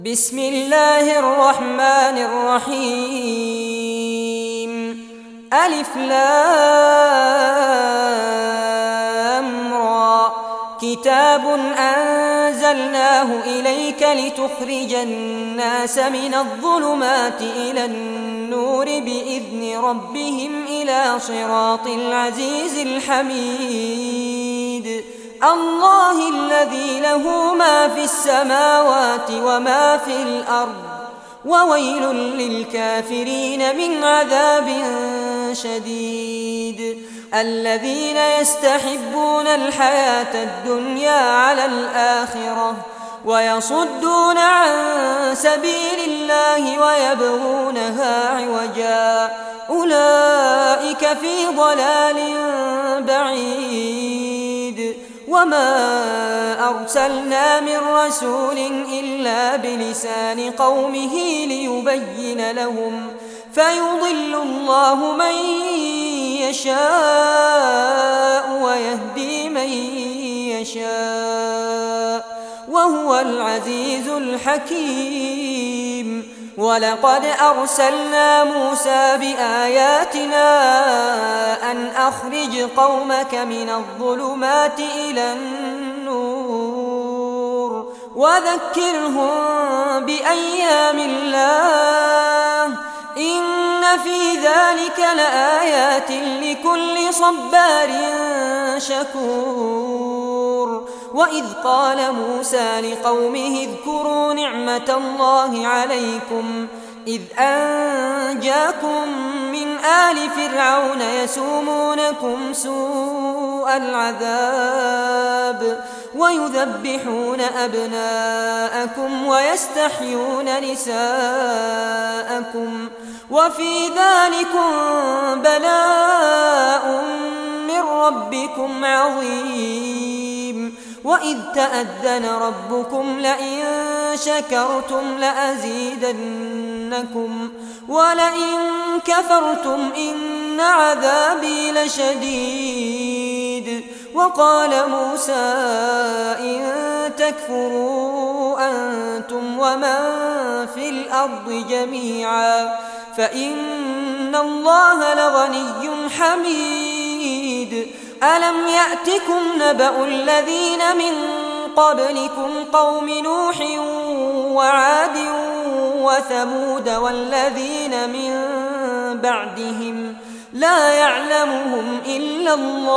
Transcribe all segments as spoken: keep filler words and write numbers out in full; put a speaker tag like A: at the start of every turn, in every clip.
A: بسم الله الرحمن الرحيم. ألف لام را. كتاب أنزلناه إليك لتخرج الناس من الظلمات إلى النور بإذن ربهم إلى صراط العزيز الحميد. الله الذي له ما في السماوات وما في الأرض، وويل للكافرين من عذاب شديد. الذين يستحبون الحياة الدنيا على الآخرة ويصدون عن سبيل الله ويبغونها عوجا، أولئك في ضلال بعيد. وما أرسلنا من رسول إلا بلسان قومه ليبين لهم، فيضل الله من يشاء ويهدي من يشاء، وهو العزيز الحكيم. ولقد أرسلنا موسى بآياتنا أن أخرج قومك من الظلمات إلى النور وذكرهم بأيام الله، إن في ذلك لآيات لكل صبار شكور. وإذ قال موسى لقومه اذكروا نعمة الله عليكم إذ أنجاكم من آل فرعون يسومونكم سوء العذاب ويذبحون أبناءكم ويستحيون نساءكم، وفي ذلكم بلاء من ربكم عظيم. وإذ تأذن ربكم لئن شكرتم لأزيدنكم ولئن كفرتم إن عذابي لشديد. وقال موسى إن تكفروا أنتم ومن في الأرض جميعا فإن الله لغني حميد. ألم يأتكم نبأ الذين من قبلكم قوم نوح وعاد وثمود والذين من بعدهم لا يعلمهم إلا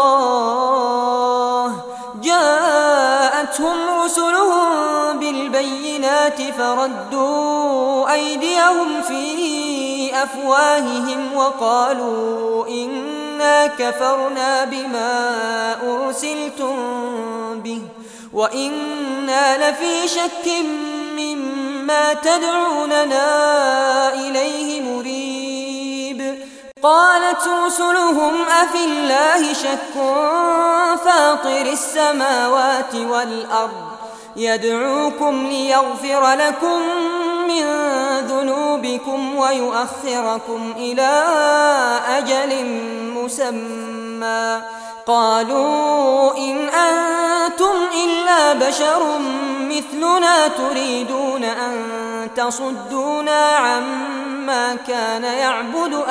A: الله، جاءتهم رسلهم بالبينات فردوا أيديهم في أفواههم وقالوا إنا كفرنا بما أرسلتم به وإنا لفي شك مما تدعوننا إليه مريب. قالت رسلهم أفي الله شك فاطر السماوات والأرض يدعوكم ليغفر لكم من ذنوبكم ويؤخركم إلى أجل مسمى. قالوا إن أنتم إلا بشر مثلنا تريدون أن تصدونا عما كان يعبد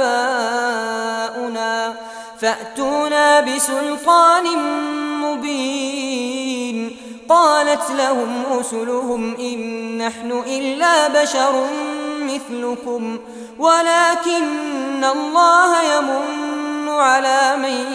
A: آباؤنا فأتونا بسلطان مبين. قالت لهم رسلهم إن نحن إلا بشر مثلكم ولكن الله يمن على من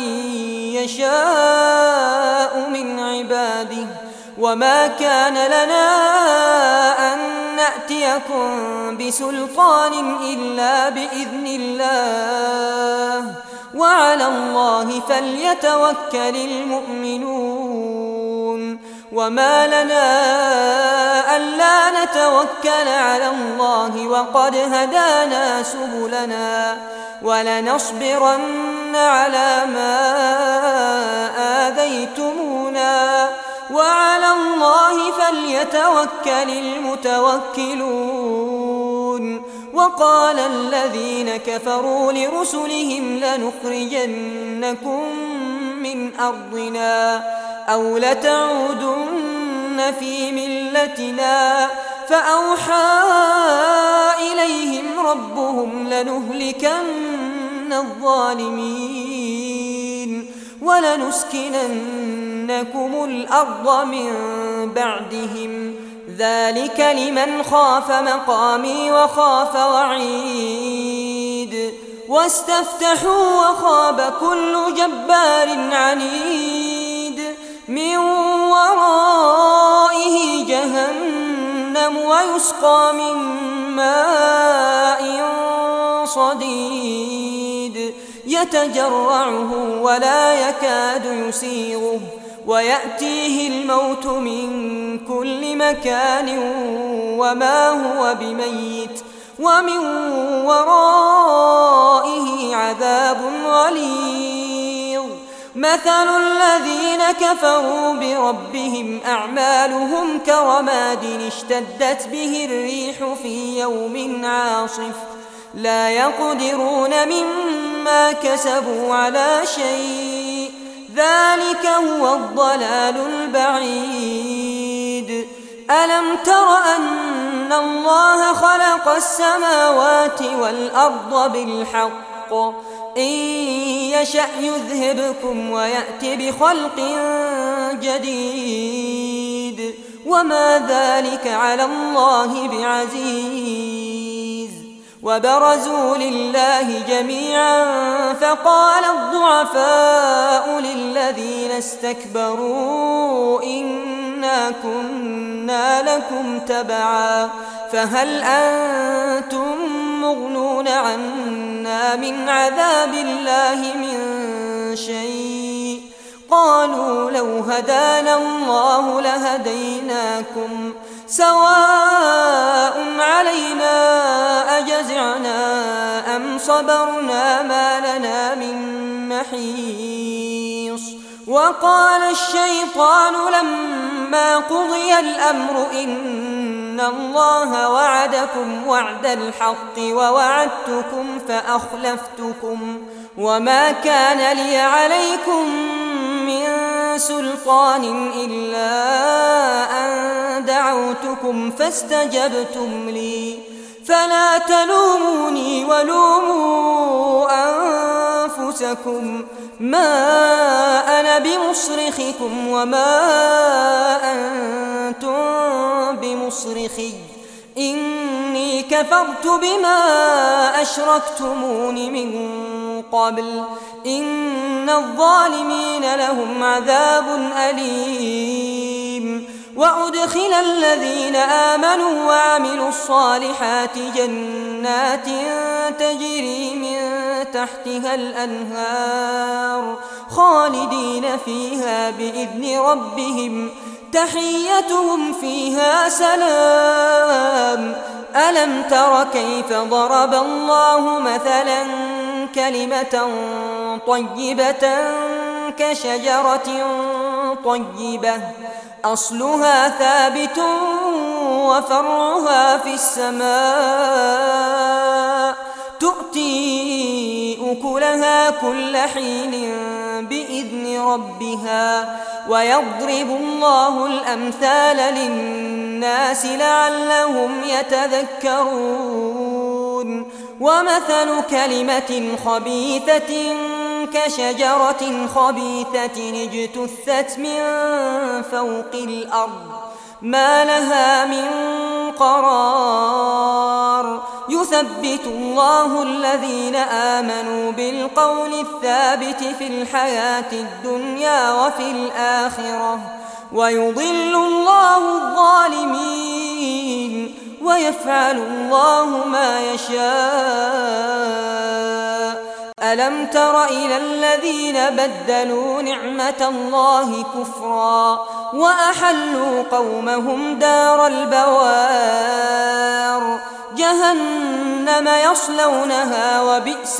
A: يشاء من عباده، وما كان لنا أن نأتيكم بسلطان إلا بإذن الله، وعلى الله فليتوكل المؤمنون. وما لنا ألا نتوكل على الله وقد هدانا سبلنا ولنصبرن على ما آذيتمونا وعلى الله فليتوكل المتوكلون. وقال الذين كفروا لرسلهم لنخرجنكم من أرضنا أو لتعودن في ملتنا فأوحى إليهم ربهم لنهلكن الظالمين ولنسكننكم الأرض من بعدهم ذلك لمن خاف مقامي وخاف وعيد واستفتحوا وخاب كل جبار عنيد من ورائه جهنم ويسقى من ماء صديد يتجرعه ولا يكاد يسيغه ويأتيه الموت من كل مكان وما هو بميت ومن ورائه عذاب غليظ مثل الذين كفروا بربهم أعمالهم كرماد اشتدت به الريح في يوم عاصف لا يقدرون مما كسبوا على شيء ذلك هو الضلال البعيد ألم تر أن الله خلق السماوات والأرض بالحق إن يشأ يذهبكم ويأتي بخلق جديد وما ذلك على الله بعزيز وبرزوا لله جميعا فقال الضعفاء للذين استكبروا إنا كنا لكم تبعا فهل أنتم مغنون عنا من عذاب الله من شيء قالوا لو هدانا الله لهديناكم سواء علينا أجزعنا أم صبرنا ما لنا من محيص وقال الشيطان لما قضي الأمر إن الله وعدكم وعد الحق ووعدتكم فأخلفتكم وما كان لي عليكم من سلطان إلا أن دعوتكم فاستجبتم لي فلا تلوموني ولوموا أنفسكم ما أنا بمصرخكم وما أنتم بمصرخي إني كفرت بما أشركتمون من قبل إن الظالمين لهم عذاب أليم وأدخل الذين آمنوا وعملوا الصالحات جنات تجري من تحتها الأنهار خالدين فيها بإذن ربهم تحيتهم فيها سلام ألم تر كيف ضرب الله مثلا كلمة طيبة كشجرة طيبة أصلها ثابت وفرعها في السماء تؤتي أكلها كل حين بإذن ربها ويضرب الله الأمثال للناس لعلهم يتذكرون ومثل كلمة خبيثة كشجرة خبيثة اجتثت من فوق الأرض ما لها من قرار يثبت الله الذين آمنوا بالقول الثابت في الحياة الدنيا وفي الآخرة ويضل الله الظالمين ويفعل الله ما يشاء ألم تر إلى الذين بدلوا نعمة الله كفرا وأحلوا قومهم دار البوار جهنم يصلونها وبئس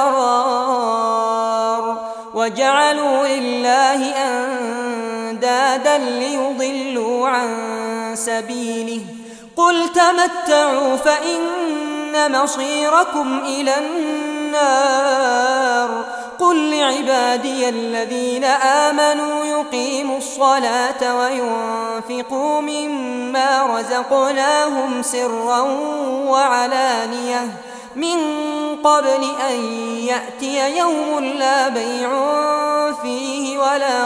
A: القرار وجعلوا لله أندادا ليضلوا عن سبيله قل تمتعوا فإن مصيركم إلى النار قل لعبادي الذين آمنوا يقيموا الصلاة وينفقوا مما رزقناهم سرا وعلانية من قبل أن يأتي يوم لا بيع فيه ولا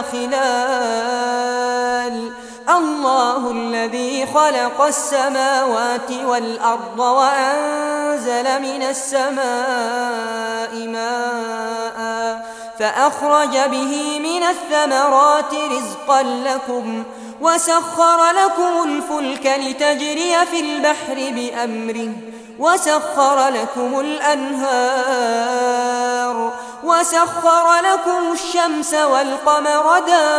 A: خلال الله الذي خلق السماوات والأرض وأنزل من السماء ماء فأخرج به من الثمرات رزقا لكم وسخر لكم الفلك لتجري في البحر بأمره وسخر لكم الأنهار وسخر لكم الشمس والقمر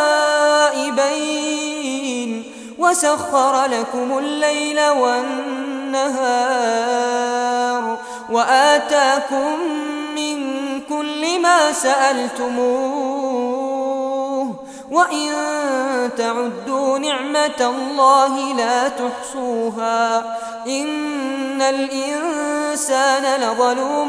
A: دائبين وسخر لكم الليل والنهار وآتاكم من كل ما سألتموه وإن تعدوا نعمة الله لا تحصوها إن الإنسان لظلوم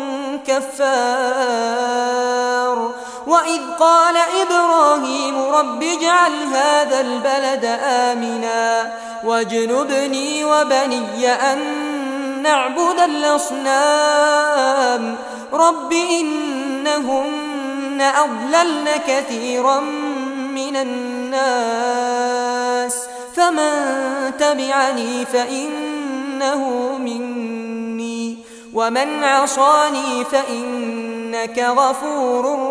A: كفار وإذ قال إبراهيم رب اجعل هذا البلد آمنا واجنبني وبني أن نعبد الأصنام رب إنهن أضللن كثيرا من الناس فمن تبعني فإنه مني ومن عصاني فإنك غفور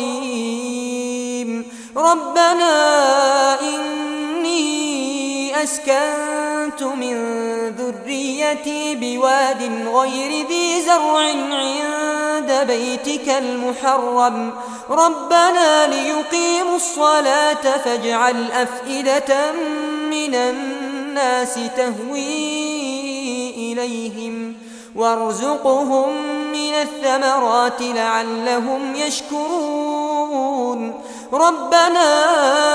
A: رحيم ربنا إني أسكنت من ذريتي بواد غير ذي زرع عند بيتك المحرم ربنا ليقيموا الصلاة فاجعل أفئدة من الناس تهوي إليهم وارزقهم من الثمرات لعلهم يشكرون ربنا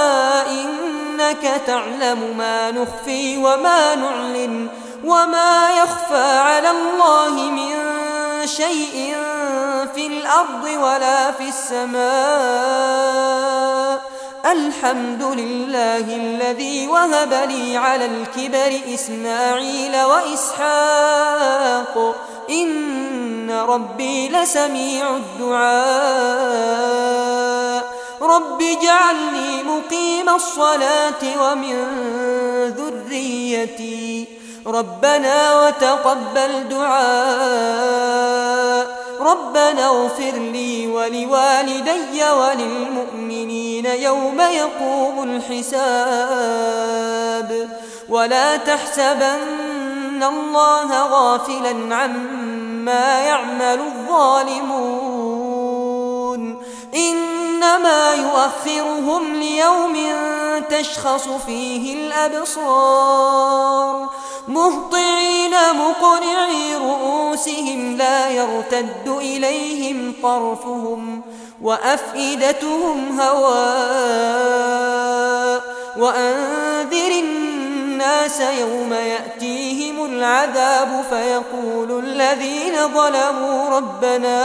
A: إنك تعلم ما نخفي وما نعلن وما يخفى على الله من شيء في الأرض ولا في السماء الحمد لله الذي وهب لي على الكبر إسماعيل وإسحاق إن ربي لسميع الدعاء رب اجعلني مقيم الصلاة ومن ذريتي ربنا وتقبل دعاء ربنا اغفر لي ولوالدي وللمؤمنين يوم يقوم الحساب ولا تحسبن الله غافلا عما يعمل الظالمون إنما يؤخرهم ليوم تشخص فيه الأبصار مهطعين مقنعي رؤوسهم لا يرتد إليهم طرفهم وأفئدتهم هواء وأنذر الناس يوم يأتيهم العذاب فيقول الذين ظلموا ربنا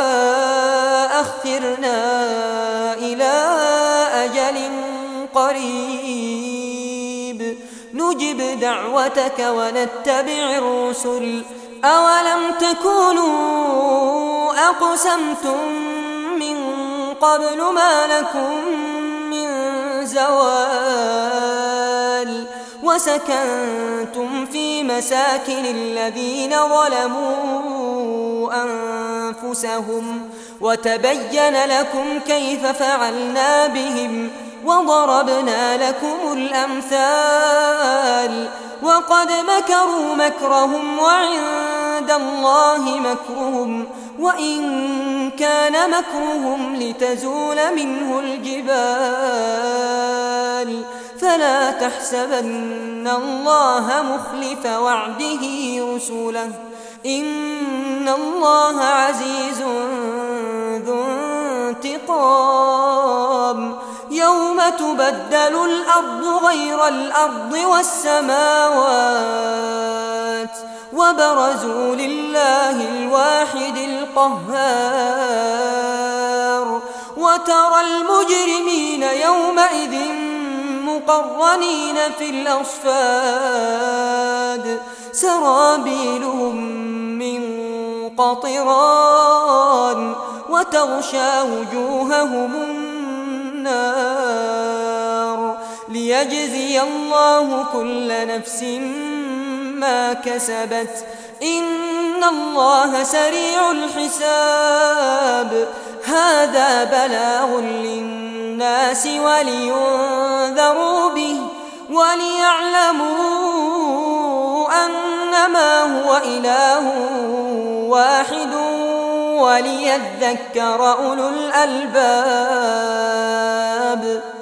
A: أخرنا إلى أجل قريب نجب دعوتك ونتبع الرسل أولم تكونوا أقسمتم من قبل ما لكم من زوال وسكنتم في مساكن الذين ظلموا أنفسهم وتبين لكم كيف فعلنا بهم وضربنا لكم الأمثال وقد مكروا مكرهم وعند الله مكرهم وإن كان مكرهم لتزول منه الجبال فلا تحسبن الله مخلف وعده رسله إن الله عزيز ذو انتقام يوم تبدل الأرض غير الأرض والسماوات وبرزوا لله الواحد القهار وترى المجرمين يومئذ مقرنين في الأصفاد سرابيلهم من قطران وتغشى وجوههم النار ليجزي الله كل نفس ما كسبت إن الله سريع الحساب هذا بلاغ للناس ولينذروا به وليعلموا أنما هو إله واحد وليذكر أولو الألباب.